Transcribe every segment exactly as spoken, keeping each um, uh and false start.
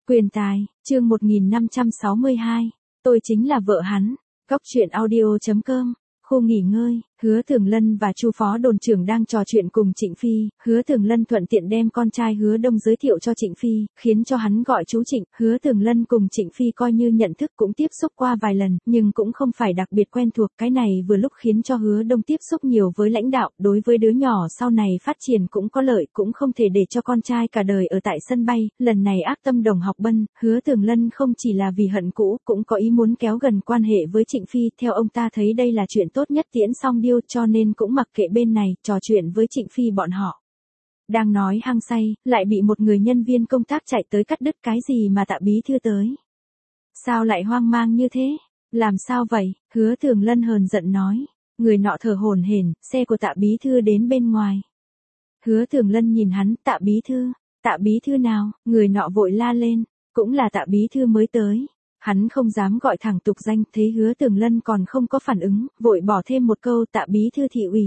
Quyền tài, chương một nghìn năm trăm sáu mươi hai. Tôi chính là vợ hắn. Góc truyện audio chấm com. Khu nghỉ ngơi, Hứa Thường Lân và Chu Phó Đồn trưởng đang trò chuyện cùng Trịnh Phi, Hứa Thường Lân thuận tiện đem con trai Hứa Đông giới thiệu cho Trịnh Phi, khiến cho hắn gọi chú Trịnh. Hứa Thường Lân cùng Trịnh Phi coi như nhận thức cũng tiếp xúc qua vài lần, nhưng cũng không phải đặc biệt quen thuộc. Cái này vừa lúc khiến cho Hứa Đông tiếp xúc nhiều với lãnh đạo, đối với đứa nhỏ sau này phát triển cũng có lợi, cũng không thể để cho con trai cả đời ở tại sân bay. Lần này ác tâm đồng học Bân, Hứa Thường Lân không chỉ là vì hận cũ, cũng có ý muốn kéo gần quan hệ với Trịnh Phi. Theo ông ta thấy đây là chuyện tốt nhất tiễn xong điêu, cho nên cũng mặc kệ bên này, trò chuyện với Trịnh Phi bọn họ. Đang nói hăng say, lại bị một người nhân viên công tác chạy tới cắt đứt. Cái gì mà Tạ bí thư tới? Sao lại hoang mang như thế? Làm sao vậy? Hứa Thường Lân hờn giận nói. Người nọ thở hổn hển, xe của Tạ bí thư đến bên ngoài. Hứa Thường Lân nhìn hắn, Tạ bí thư, Tạ bí thư nào? Người nọ vội la lên, cũng là Tạ bí thư mới tới. Hắn không dám gọi thẳng tục danh, thấy Hứa Thường Lân còn không có phản ứng, vội bỏ thêm một câu, Tạ bí thư thị ủy.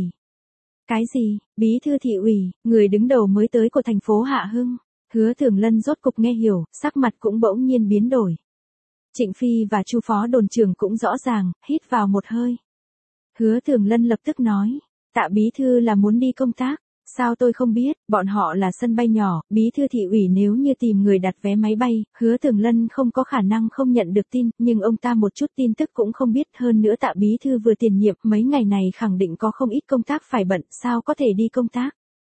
Cái gì? Bí thư thị ủy, người đứng đầu mới tới của thành phố Hạ Hưng. Hứa Thường Lân rốt cục nghe hiểu, sắc mặt cũng bỗng nhiên biến đổi. Trịnh Phi và Chu Phó Đồn trưởng cũng rõ ràng, hít vào một hơi. Hứa Thường Lân lập tức nói, Tạ bí thư là muốn đi công tác. Sao tôi không biết, bọn họ là sân bay nhỏ, bí thư thị ủy nếu như tìm người đặt vé máy bay, Hứa Thường Lân không có khả năng không nhận được tin, nhưng ông ta một chút tin tức cũng không biết. Hơn nữa Tạ bí thư vừa tiền nhiệm, mấy ngày này khẳng định có không ít công tác phải bận, sao có thể đi công tác.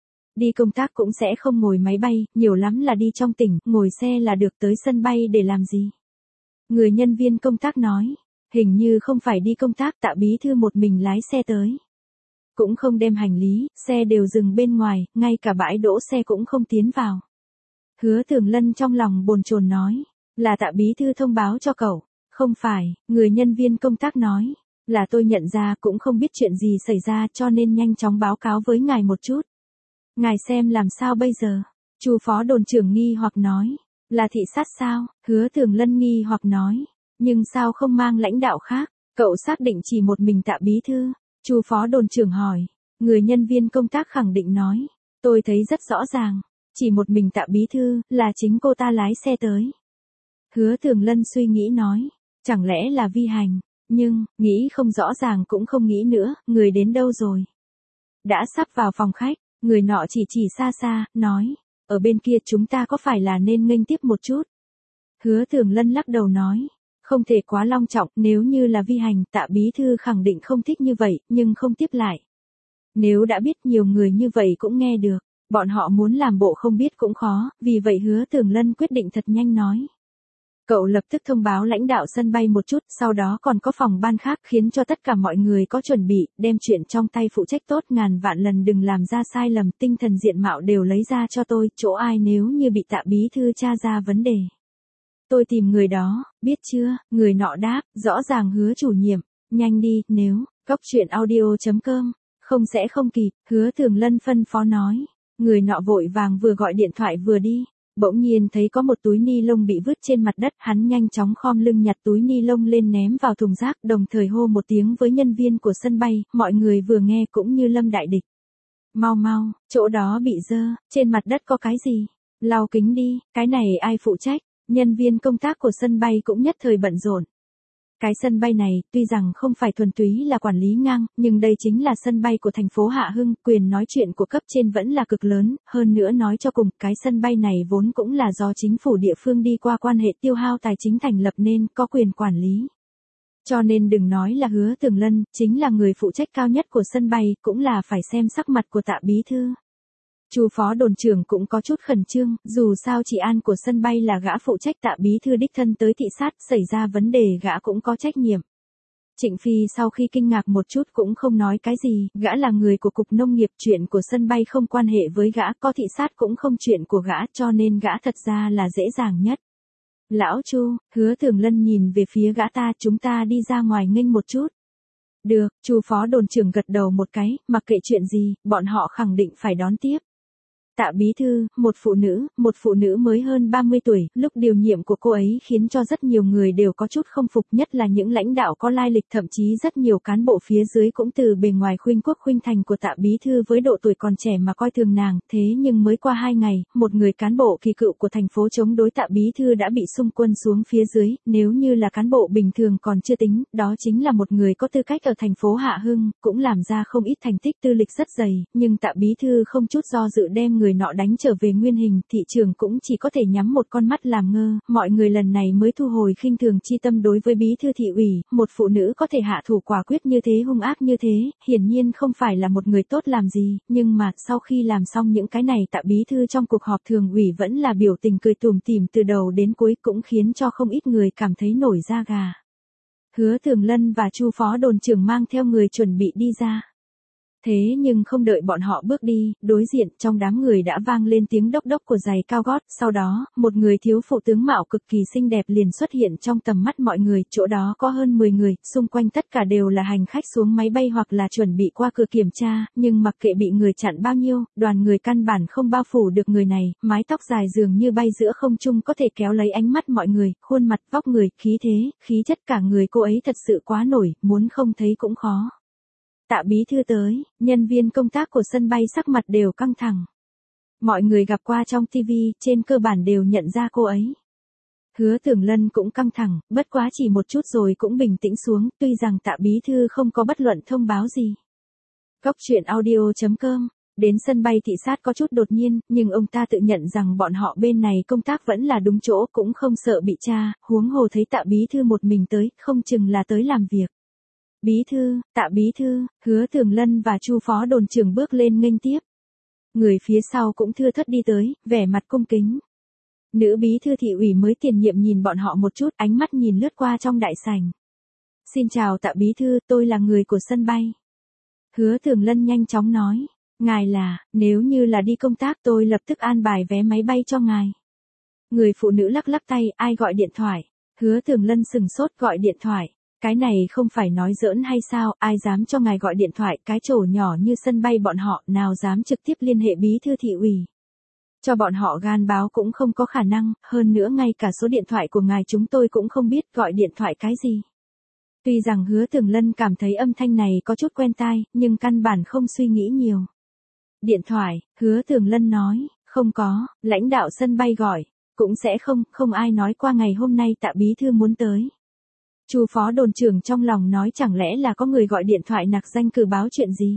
Đi công tác cũng sẽ không ngồi máy bay, nhiều lắm là đi trong tỉnh, ngồi xe là được. Tới sân bay để làm gì? Người nhân viên công tác nói, hình như không phải đi công tác. Tạ bí thư một mình lái xe tới. Cũng không đem hành lý, xe đều dừng bên ngoài, ngay cả bãi đỗ xe cũng không tiến vào. Hứa Thường Lân trong lòng bồn chồn nói, là Tạ bí thư thông báo cho cậu. Không phải, người nhân viên công tác nói, là tôi nhận ra, cũng không biết chuyện gì xảy ra, cho nên nhanh chóng báo cáo với ngài một chút. Ngài xem làm sao bây giờ? Chu Phó Đồn trưởng nghi hoặc nói, là thị sát sao? Hứa Thường Lân nghi hoặc nói, nhưng sao không mang lãnh đạo khác? Cậu xác định chỉ một mình Tạ bí thư? Chu Phó Đồn trưởng hỏi. Người nhân viên công tác khẳng định nói, tôi thấy rất rõ ràng, chỉ một mình Tạ bí thư, là chính cô ta lái xe tới. Hứa Thường Lân suy nghĩ nói, chẳng lẽ là vi hành, nhưng, nghĩ không rõ ràng cũng không nghĩ nữa, người đến đâu rồi? Đã sắp vào phòng khách, người nọ chỉ chỉ xa xa, nói, ở bên kia chúng ta có phải là nên nghênh tiếp một chút? Hứa Thường Lân lắc đầu nói, không thể quá long trọng, nếu như là vi hành, Tạ bí thư khẳng định không thích như vậy, nhưng không tiếp lại. Nếu đã biết nhiều người như vậy cũng nghe được, bọn họ muốn làm bộ không biết cũng khó, vì vậy Hứa Thường Lân quyết định thật nhanh nói. Cậu lập tức thông báo lãnh đạo sân bay một chút, sau đó còn có phòng ban khác, khiến cho tất cả mọi người có chuẩn bị, đem chuyện trong tay phụ trách tốt, ngàn vạn lần đừng làm ra sai lầm, tinh thần diện mạo đều lấy ra cho tôi, chỗ ai nếu như bị Tạ bí thư tra ra vấn đề. Tôi tìm người đó, biết chưa? Người nọ đáp, rõ ràng Hứa chủ nhiệm, nhanh đi, nếu, góc truyện audio chấm com, không sẽ không kịp. Hứa Thường Lân phân phó nói. Người nọ vội vàng vừa gọi điện thoại vừa đi, bỗng nhiên thấy có một túi ni lông bị vứt trên mặt đất, hắn nhanh chóng khom lưng nhặt túi ni lông lên ném vào thùng rác, đồng thời hô một tiếng với nhân viên của sân bay, mọi người vừa nghe cũng như lâm đại địch. Mau mau, chỗ đó bị dơ, trên mặt đất có cái gì? Lau kính đi, cái này ai phụ trách? Nhân viên công tác của sân bay cũng nhất thời bận rộn. Cái sân bay này, tuy rằng không phải thuần túy là quản lý ngang, nhưng đây chính là sân bay của thành phố Hạ Hưng, quyền nói chuyện của cấp trên vẫn là cực lớn, hơn nữa nói cho cùng, cái sân bay này vốn cũng là do chính phủ địa phương đi qua quan hệ tiêu hao tài chính thành lập nên có quyền quản lý. Cho nên đừng nói là Hứa Thường Lân, chính là người phụ trách cao nhất của sân bay, cũng là phải xem sắc mặt của Tạ bí thư. Chu Phó Đồn trưởng cũng có chút khẩn trương, dù sao trị an của sân bay là gã phụ trách, Tạ bí thư đích thân tới thị sát, xảy ra vấn đề gã cũng có trách nhiệm. Trịnh Phi sau khi kinh ngạc một chút cũng không nói cái gì, gã là người của cục nông nghiệp, chuyện của sân bay không quan hệ với gã, có thị sát cũng không chuyện của gã, cho nên gã thật ra là dễ dàng nhất. Lão Chu, Hứa Thường Lân nhìn về phía gã, ta, chúng ta đi ra ngoài nghênh một chút. Được, Chu Phó Đồn trưởng gật đầu một cái, mặc kệ chuyện gì, bọn họ khẳng định phải đón tiếp. Tạ bí thư, một phụ nữ, một phụ nữ mới hơn ba mươi tuổi, lúc điều nhiệm của cô ấy khiến cho rất nhiều người đều có chút không phục, nhất là những lãnh đạo có lai lịch, thậm chí rất nhiều cán bộ phía dưới cũng từ bề ngoài khuynh quốc khuynh thành của Tạ bí thư với độ tuổi còn trẻ mà coi thường nàng, thế nhưng mới qua hai ngày, một người cán bộ kỳ cựu của thành phố chống đối Tạ bí thư đã bị xung quân xuống phía dưới, nếu như là cán bộ bình thường còn chưa tính, đó chính là một người có tư cách ở thành phố Hạ Hưng, cũng làm ra không ít thành tích tư lịch rất dày, nhưng Tạ bí thư không chút do dự đem người nọ đánh trở về nguyên hình, thị trường cũng chỉ có thể nhắm một con mắt làm ngơ, mọi người lần này mới thu hồi khinh thường chi tâm đối với bí thư thị ủy, một phụ nữ có thể hạ thủ quả quyết như thế, hung ác như thế, hiển nhiên không phải là một người tốt làm gì, nhưng mà sau khi làm xong những cái này, Tạ bí thư trong cuộc họp thường ủy vẫn là biểu tình cười tủm tỉm từ đầu đến cuối, cũng khiến cho không ít người cảm thấy nổi da gà. Hứa Thường Lân và Chu phó đồn trưởng mang theo người chuẩn bị đi ra. Thế nhưng không đợi bọn họ bước đi, đối diện trong đám người đã vang lên tiếng đốc đốc của giày cao gót, sau đó, một người thiếu phụ tướng mạo cực kỳ xinh đẹp liền xuất hiện trong tầm mắt mọi người, chỗ đó có hơn mười người, xung quanh tất cả đều là hành khách xuống máy bay hoặc là chuẩn bị qua cửa kiểm tra, nhưng mặc kệ bị người chặn bao nhiêu, đoàn người căn bản không bao phủ được người này, mái tóc dài dường như bay giữa không trung có thể kéo lấy ánh mắt mọi người, khuôn mặt, vóc người, khí thế, khí chất cả người cô ấy thật sự quá nổi, muốn không thấy cũng khó. Tạ bí thư tới, nhân viên công tác của sân bay sắc mặt đều căng thẳng. Mọi người gặp qua trong ti vi, trên cơ bản đều nhận ra cô ấy. Hứa Thường Lân cũng căng thẳng, bất quá chỉ một chút rồi cũng bình tĩnh xuống, tuy rằng Tạ bí thư không có bất luận thông báo gì. Góc truyện audio chấm com, đến sân bay thị sát có chút đột nhiên, nhưng ông ta tự nhận rằng bọn họ bên này công tác vẫn là đúng chỗ, cũng không sợ bị tra, huống hồ thấy Tạ bí thư một mình tới, không chừng là tới làm việc. Bí thư, Tạ bí thư, Hứa Thường Lân và Chu phó đồn trưởng bước lên nghênh tiếp. Người phía sau cũng thưa thớt đi tới, vẻ mặt cung kính. Nữ bí thư thị ủy mới tiền nhiệm nhìn bọn họ một chút, ánh mắt nhìn lướt qua trong đại sảnh. Xin chào Tạ bí thư, tôi là người của sân bay. Hứa Thường Lân nhanh chóng nói, ngài là, nếu như là đi công tác tôi lập tức an bài vé máy bay cho ngài. Người phụ nữ lắc lắc tay, ai gọi điện thoại? Hứa Thường Lân sừng sốt, gọi điện thoại. Cái này không phải nói giỡn hay sao, ai dám cho ngài gọi điện thoại, cái chỗ nhỏ như sân bay bọn họ, nào dám trực tiếp liên hệ bí thư thị ủy. Cho bọn họ gan báo cũng không có khả năng, hơn nữa ngay cả số điện thoại của ngài chúng tôi cũng không biết, gọi điện thoại cái gì. Tuy rằng Hứa Thường Lân cảm thấy âm thanh này có chút quen tai, nhưng căn bản không suy nghĩ nhiều. Điện thoại, Hứa Thường Lân nói, không có, lãnh đạo sân bay gọi, cũng sẽ không, không ai nói qua ngày hôm nay Tạ bí thư muốn tới. Chu phó đồn trưởng trong lòng nói chẳng lẽ là có người gọi điện thoại nặc danh cử báo chuyện gì.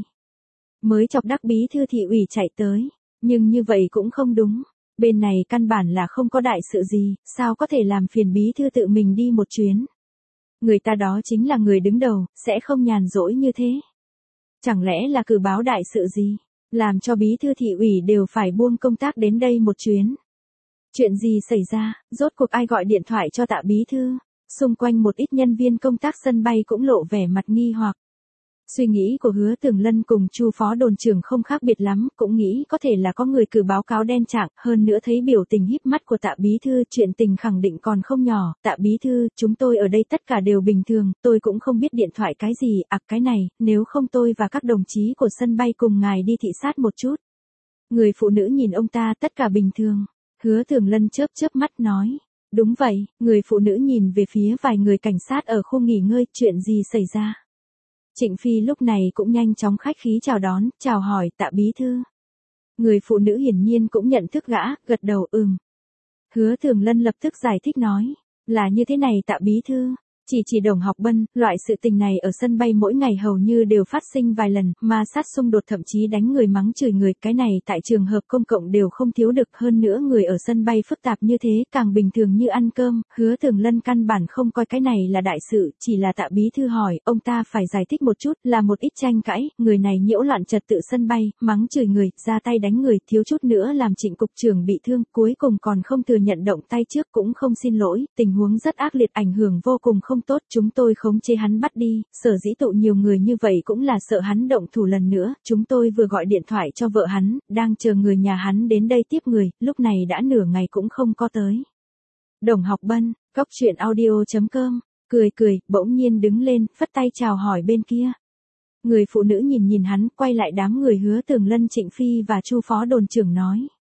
Mới chọc đắc bí thư thị ủy chạy tới, nhưng như vậy cũng không đúng. Bên này căn bản là không có đại sự gì, sao có thể làm phiền bí thư tự mình đi một chuyến. Người ta đó chính là người đứng đầu, sẽ không nhàn rỗi như thế. Chẳng lẽ là cử báo đại sự gì, làm cho bí thư thị ủy đều phải buông công tác đến đây một chuyến. Chuyện gì xảy ra, rốt cuộc ai gọi điện thoại cho Tạ bí thư? Xung quanh một ít nhân viên công tác sân bay cũng lộ vẻ mặt nghi hoặc. Suy nghĩ của Hứa Thường Lân cùng Chu phó đồn trưởng không khác biệt lắm, cũng nghĩ có thể là có người cử báo cáo đen trạng, hơn nữa thấy biểu tình híp mắt của Tạ bí thư, chuyện tình khẳng định còn không nhỏ. Tạ bí thư, chúng tôi ở đây tất cả đều bình thường, tôi cũng không biết điện thoại cái gì, à cái này, nếu không tôi và các đồng chí của sân bay cùng ngài đi thị sát một chút. Người phụ nữ nhìn ông ta, tất cả bình thường. Hứa Thường Lân chớp chớp mắt nói. Đúng vậy, người phụ nữ nhìn về phía vài người cảnh sát ở khu nghỉ ngơi, chuyện gì xảy ra. Trịnh Phi lúc này cũng nhanh chóng khách khí chào đón, chào hỏi Tạ bí thư. Người phụ nữ hiển nhiên cũng nhận thức gã, gật đầu ừm. Hứa Thường Lân lập tức giải thích nói, là như thế này Tạ bí thư. Chỉ chỉ Đồng Học Bân, loại sự tình này ở sân bay mỗi ngày hầu như đều phát sinh vài lần, ma sát xung đột thậm chí đánh người mắng chửi người, cái này tại trường hợp công cộng đều không thiếu được, hơn nữa người ở sân bay phức tạp như thế, càng bình thường như ăn cơm, Hứa Thường Lân căn bản không coi cái này là đại sự, chỉ là Tạ bí thư hỏi, ông ta phải giải thích một chút, là một ít tranh cãi, người này nhiễu loạn trật tự sân bay, mắng chửi người, ra tay đánh người, thiếu chút nữa làm Trịnh cục trưởng bị thương, cuối cùng còn không thừa nhận động tay trước cũng không xin lỗi, tình huống rất ác liệt, ảnh hưởng vô cùng không tốt, chúng tôi khống chế hắn bắt đi, sở dĩ tụ nhiều người như vậy cũng là sợ hắn động thủ lần nữa, chúng tôi vừa gọi điện thoại cho vợ hắn, đang chờ người nhà hắn đến đây tiếp người, lúc này đã nửa ngày cũng không có tới. Đồng Học Bân, góc truyện audio chấm com, cười cười, bỗng nhiên đứng lên, phất tay chào hỏi bên kia. Người phụ nữ nhìn nhìn hắn, quay lại đám người Hứa Thường Lân, Trịnh Phi và Chu phó đồn trưởng nói,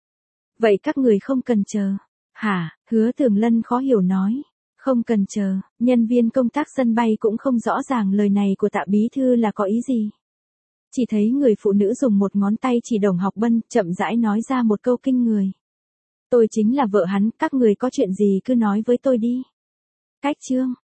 Vậy các người không cần chờ. Hả? Hứa Thường Lân khó hiểu nói. Không cần chờ, nhân viên công tác sân bay cũng không rõ ràng lời này của Tạ bí thư là có ý gì. Chỉ thấy người phụ nữ dùng một ngón tay chỉ Đồng Học Bân, chậm rãi nói ra một câu kinh người. Tôi chính là vợ hắn, các người có chuyện gì cứ nói với tôi đi. Cách chương